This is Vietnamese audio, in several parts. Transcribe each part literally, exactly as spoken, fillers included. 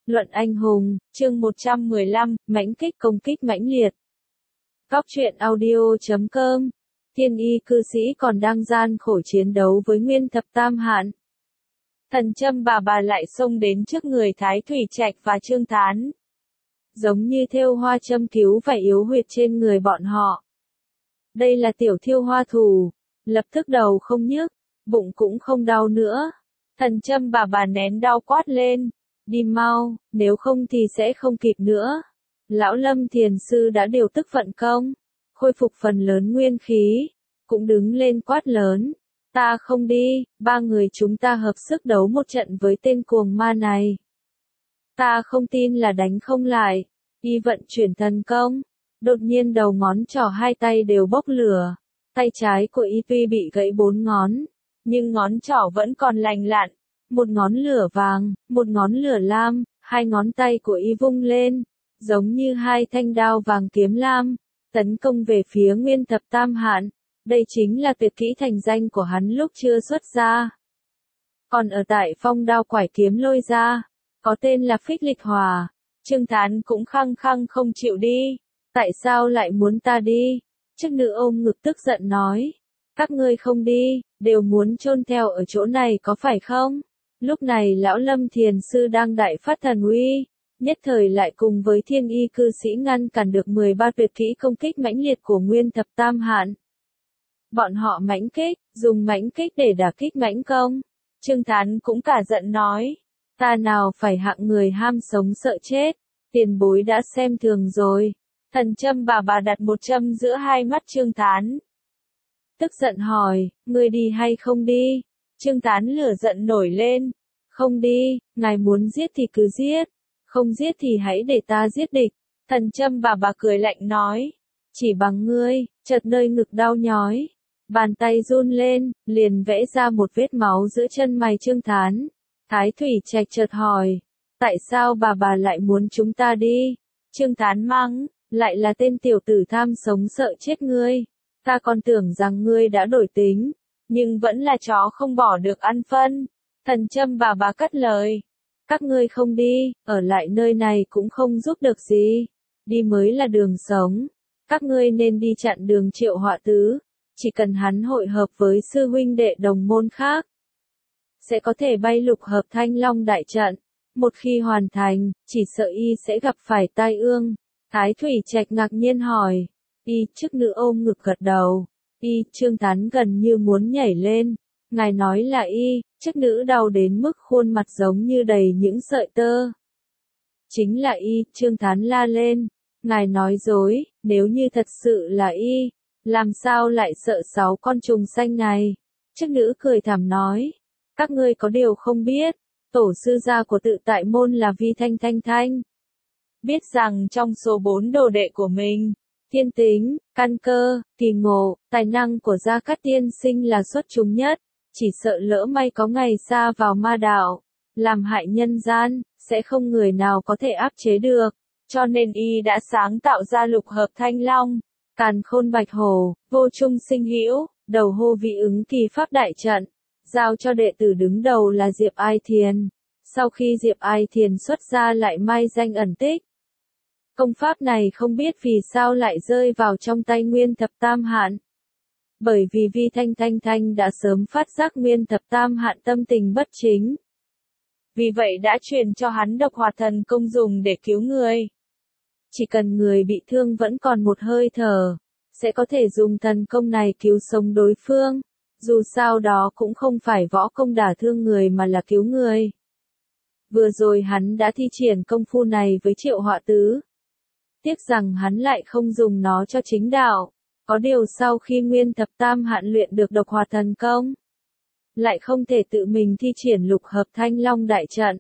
Luận anh hùng, chương một trăm mười lăm, mãnh kích công kích mãnh liệt. Góc truyện audio chấm com. Thiên y cư sĩ còn đang gian khổ chiến đấu với Nguyên Thập Tam Hạn. Thần Châm bà bà lại xông đến trước người Thái Thủy Trạch và Trương Thán. Giống như thêu hoa châm cứu và yếu huyệt trên người bọn họ. Đây là tiểu thiêu hoa thù, lập tức đầu không nhức, bụng cũng không đau nữa. Thần Châm bà bà nén đau quát lên. Đi mau, nếu không thì sẽ không kịp nữa. Lão Lâm Thiền Sư đã điều tức vận công, khôi phục phần lớn nguyên khí, cũng đứng lên quát lớn. Ta không đi, ba người chúng ta hợp sức đấu một trận với tên cuồng ma này. Ta không tin là đánh không lại. Y vận chuyển thần công, đột nhiên đầu ngón trỏ hai tay đều bốc lửa. Tay trái của Y tuy bị gãy bốn ngón, nhưng ngón trỏ vẫn còn lành lặn. Một ngón lửa vàng, một ngón lửa lam, hai ngón tay của Y vung lên, giống như hai thanh đao vàng kiếm lam, tấn công về phía Nguyên Thập Tam Hạn. Đây chính là tuyệt kỹ thành danh của hắn lúc chưa xuất ra. Còn ở tại phong đao quải kiếm lôi ra, có tên là Phích Lịch Hòa. Trương Thán cũng khăng khăng không chịu đi. Tại sao lại muốn ta đi? Chức nữ ôm ngực tức giận nói. Các ngươi không đi, đều muốn chôn theo ở chỗ này có phải không? Lúc này lão Lâm Thiền Sư đang đại phát thần uy, nhất thời lại cùng với thiên y cư sĩ ngăn cản được mười ba tuyệt kỹ công kích mãnh liệt của Nguyên Thập Tam Hạn. Bọn họ mãnh kích, dùng mãnh kích để đả kích mãnh công. Trương Thán cũng cả giận nói, ta nào phải hạng người ham sống sợ chết, tiền bối đã xem thường rồi. Thần Châm bà bà đặt một châm giữa hai mắt Trương Thán. Tức giận hỏi, ngươi đi hay không đi? Trương Thán lửa giận nổi lên. Không đi, ngài muốn giết thì cứ giết. Không giết thì hãy để ta giết địch. Thần Châm bà bà cười lạnh nói. Chỉ bằng ngươi, chợt nơi ngực đau nhói. Bàn tay run lên, liền vẽ ra một vết máu giữa chân mày Trương Thán. Thái Thủy Trạch chợt hỏi. Tại sao bà bà lại muốn chúng ta đi? Trương Thán mắng, lại là tên tiểu tử tham sống sợ chết ngươi. Ta còn tưởng rằng ngươi đã đổi tính. Nhưng vẫn là chó không bỏ được ăn phân. Thần Châm bà bà cất lời. Các ngươi không đi, ở lại nơi này cũng không giúp được gì. Đi mới là đường sống. Các ngươi nên đi chặn đường Triệu Họa Tứ. Chỉ cần hắn hội hợp với sư huynh đệ đồng môn khác, sẽ có thể bay lục hợp Thanh Long đại trận. Một khi hoàn thành, chỉ sợ Y sẽ gặp phải tai ương. Thái Thủy Trạch ngạc nhiên hỏi. Y, chức nữ ôm ngực gật đầu. Y, Trương Thán gần như muốn nhảy lên. Ngài nói là Y, chức nữ đau đến mức khuôn mặt giống như đầy những sợi tơ. Chính là Y, Trương Thán la lên. Ngài nói dối, nếu như thật sự là Y, làm sao lại sợ sáu con trùng xanh này? Chức nữ cười thảm nói. Các ngươi có điều không biết, tổ sư gia của tự tại môn là Vi Thanh Thanh Thanh. Biết rằng trong số bốn đồ đệ của mình, thiên tính, căn cơ, kỳ ngộ, tài năng của Gia Cát tiên sinh là xuất chúng nhất, chỉ sợ lỡ may có ngày sa vào ma đạo, làm hại nhân gian, sẽ không người nào có thể áp chế được, cho nên Y đã sáng tạo ra lục hợp Thanh Long, càn khôn bạch hổ, vô trung sinh hữu, đầu hô vị ứng kỳ pháp đại trận, giao cho đệ tử đứng đầu là Diệp Ai Thiền. Sau khi Diệp Ai Thiền xuất ra lại mai danh ẩn tích. Công pháp này không biết vì sao lại rơi vào trong tay Nguyên Thập Tam Hạn. Bởi vì Vi Thanh Thanh Thanh đã sớm phát giác Nguyên Thập Tam Hạn tâm tình bất chính. Vì vậy đã truyền cho hắn độc hoạt thần công dùng để cứu người. Chỉ cần người bị thương vẫn còn một hơi thở, sẽ có thể dùng thần công này cứu sống đối phương. Dù sao đó cũng không phải võ công đả thương người mà là cứu người. Vừa rồi hắn đã thi triển công phu này với Triệu Họa Tứ. Tiếc rằng hắn lại không dùng nó cho chính đạo. Có điều sau khi Nguyên Thập Tam Hạn luyện được độc hoạt thần công, lại không thể tự mình thi triển lục hợp Thanh Long đại trận.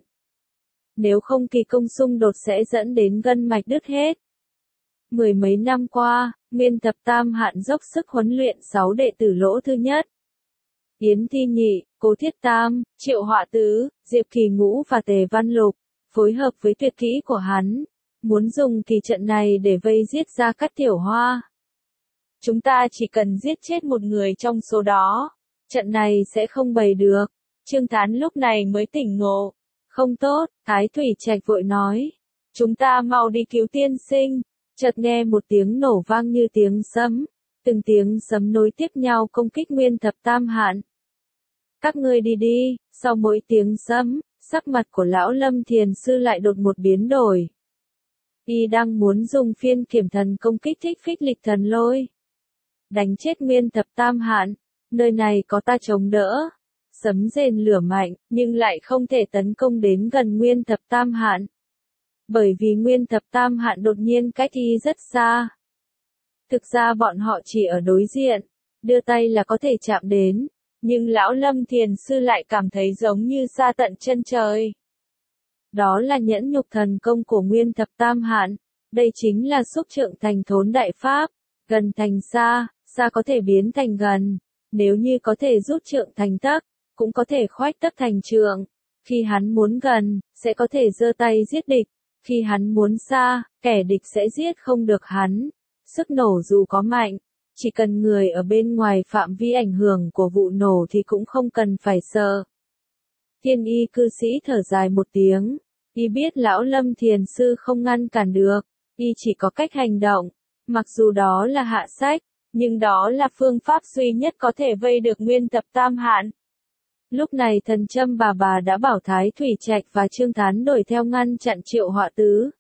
Nếu không kỳ công xung đột sẽ dẫn đến gân mạch đứt hết. Mười mấy năm qua, Nguyên Thập Tam Hạn dốc sức huấn luyện sáu đệ tử lỗ thứ nhất. Yến Thi Nhị, Cố Thiết Tam, Triệu Họa Tứ, Diệp Kỳ Ngũ và Tề Văn Lục, phối hợp với tuyệt kỹ của hắn, muốn dùng kỳ trận này để vây giết Gia Cát Tiểu Hoa. Chúng ta chỉ cần giết chết một người trong số đó, trận này sẽ không bày được. Trương Thán lúc này mới tỉnh ngộ, Không tốt, Thái Thủy Trạch vội nói. Chúng ta mau đi cứu tiên sinh. Chợt nghe một tiếng nổ vang như tiếng sấm. Từng tiếng sấm nối tiếp nhau công kích Nguyên Thập Tam Hạn. Các ngươi đi đi, sau mỗi tiếng sấm, sắc mặt của lão Lâm Thiền Sư lại đột một biến đổi. Y đang muốn dùng phiên kiểm thần công kích thích phích lịch thần lôi. Đánh chết Nguyên Thập Tam Hạn, nơi này có ta chống đỡ. Sấm rền lửa mạnh, nhưng lại không thể tấn công đến gần Nguyên Thập Tam Hạn. Bởi vì Nguyên Thập Tam Hạn đột nhiên cách Y rất xa. Thực ra bọn họ chỉ ở đối diện, đưa tay là có thể chạm đến, nhưng lão Lâm Thiền Sư lại cảm thấy giống như xa tận chân trời. Đó là nhẫn nhục thần công của Nguyên Thập Tam Hạn, đây chính là xúc trượng thành thốn đại pháp, gần thành xa, xa có thể biến thành gần, nếu như có thể rút trượng thành tấc, cũng có thể khoách tấc thành trượng, khi hắn muốn gần, sẽ có thể giơ tay giết địch, khi hắn muốn xa, kẻ địch sẽ giết không được hắn. Sức nổ dù có mạnh, chỉ cần người ở bên ngoài phạm vi ảnh hưởng của vụ nổ thì cũng không cần phải sợ. Thiên y cư sĩ thở dài một tiếng, y biết lão Lâm Thiền Sư không ngăn cản được, y chỉ có cách hành động, mặc dù đó là hạ sách, nhưng đó là phương pháp duy nhất có thể vây được Nguyên Thập Tam Hạn. Lúc này thần Châm bà bà đã bảo Thái Thủy Trạch và Trương Thán đuổi theo ngăn chặn Triệu Họa Tứ.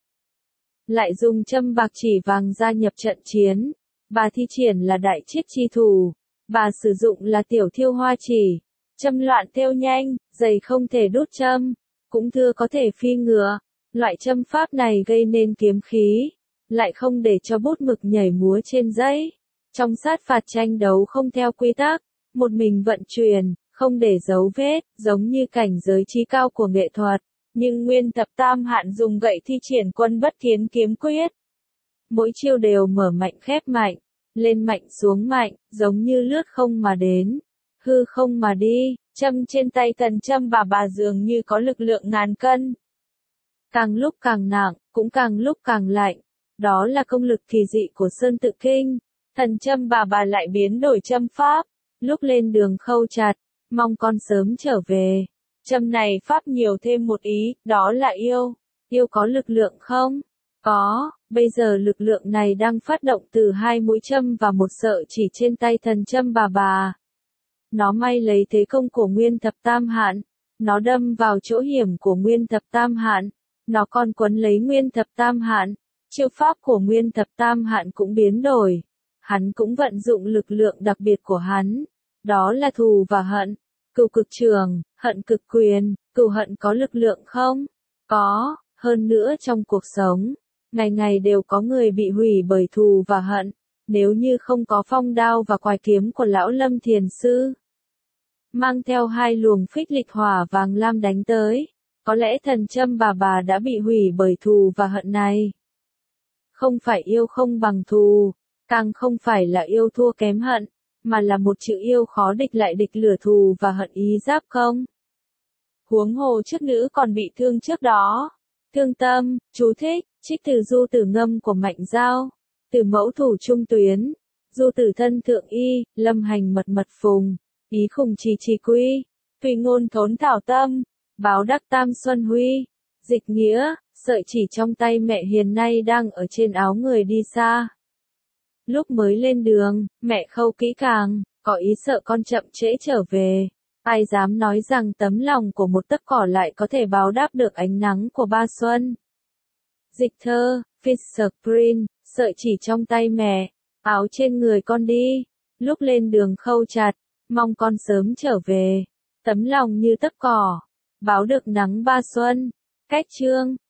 Lại dùng châm bạc chỉ vàng gia nhập trận chiến. Bà thi triển là đại chiết chi thủ. Bà sử dụng là tiểu thiêu hoa chỉ. Châm loạn thêu nhanh, giày không thể đút châm. Cũng thưa có thể phi ngựa. Loại châm pháp này gây nên kiếm khí. Lại không để cho bút mực nhảy múa trên giấy. Trong sát phạt tranh đấu không theo quy tắc. Một mình vận chuyển, không để dấu vết, giống như cảnh giới trí cao của nghệ thuật. Nhưng Nguyên Thập Tam Hạn dùng gậy thi triển Quân Bất Thiến kiếm quyết. Mỗi chiêu đều mở mạnh khép mạnh, lên mạnh xuống mạnh, giống như lướt không mà đến, hư không mà đi, châm trên tay thần Châm bà bà dường như có lực lượng ngàn cân. Càng lúc càng nặng, cũng càng lúc càng lạnh, đó là công lực kỳ dị của Sơn Tự Kinh. Thần Châm bà bà lại biến đổi châm pháp, lúc lên đường khâu chặt, mong con sớm trở về. Châm này pháp nhiều thêm một ý, đó là yêu. Yêu có lực lượng không? Có, bây giờ lực lượng này đang phát động từ hai mũi châm và một sợi chỉ trên tay thần Châm bà bà. Nó may lấy thế công của Nguyên Thập Tam Hạn, nó đâm vào chỗ hiểm của Nguyên Thập Tam Hạn, nó còn quấn lấy Nguyên Thập Tam Hạn. Chiêu pháp của Nguyên Thập Tam Hạn cũng biến đổi. Hắn cũng vận dụng lực lượng đặc biệt của hắn, đó là thù và hận. Cừu cực trường, hận cực quyền, cừu hận có lực lượng không? Có, hơn nữa trong cuộc sống, ngày ngày đều có người bị hủy bởi thù và hận, nếu như không có phong đao và quài kiếm của lão Lâm Thiền Sư. Mang theo hai luồng phích lịch hỏa vàng lam đánh tới, có lẽ thần Châm bà bà đã bị hủy bởi thù và hận này. Không phải yêu không bằng thù, càng không phải là yêu thua kém hận, mà là một chữ yêu khó địch lại địch lửa thù và hận ý giáp công. Huống hồ trước nữ còn bị thương trước đó. Thương tâm, chú thích, trích từ Du Tử Ngâm của Mạnh Giao. Từ mẫu thủ trung tuyến. Du tử thân thượng y, lâm hành mật mật phùng. Ý khùng trì trì quy. Tùy ngôn thốn thảo tâm. Báo đắc tam xuân huy. Dịch nghĩa, sợi chỉ trong tay mẹ hiền nay đang ở trên áo người đi xa. Lúc mới lên đường, mẹ khâu kỹ càng, có ý sợ con chậm trễ trở về. Ai dám nói rằng tấm lòng của một tấc cỏ lại có thể báo đáp được ánh nắng của ba xuân. Dịch thơ, Fisher Green, sợi chỉ trong tay mẹ, áo trên người con đi. Lúc lên đường khâu chặt, mong con sớm trở về. Tấm lòng như tấc cỏ, báo được nắng ba xuân. Cách chương.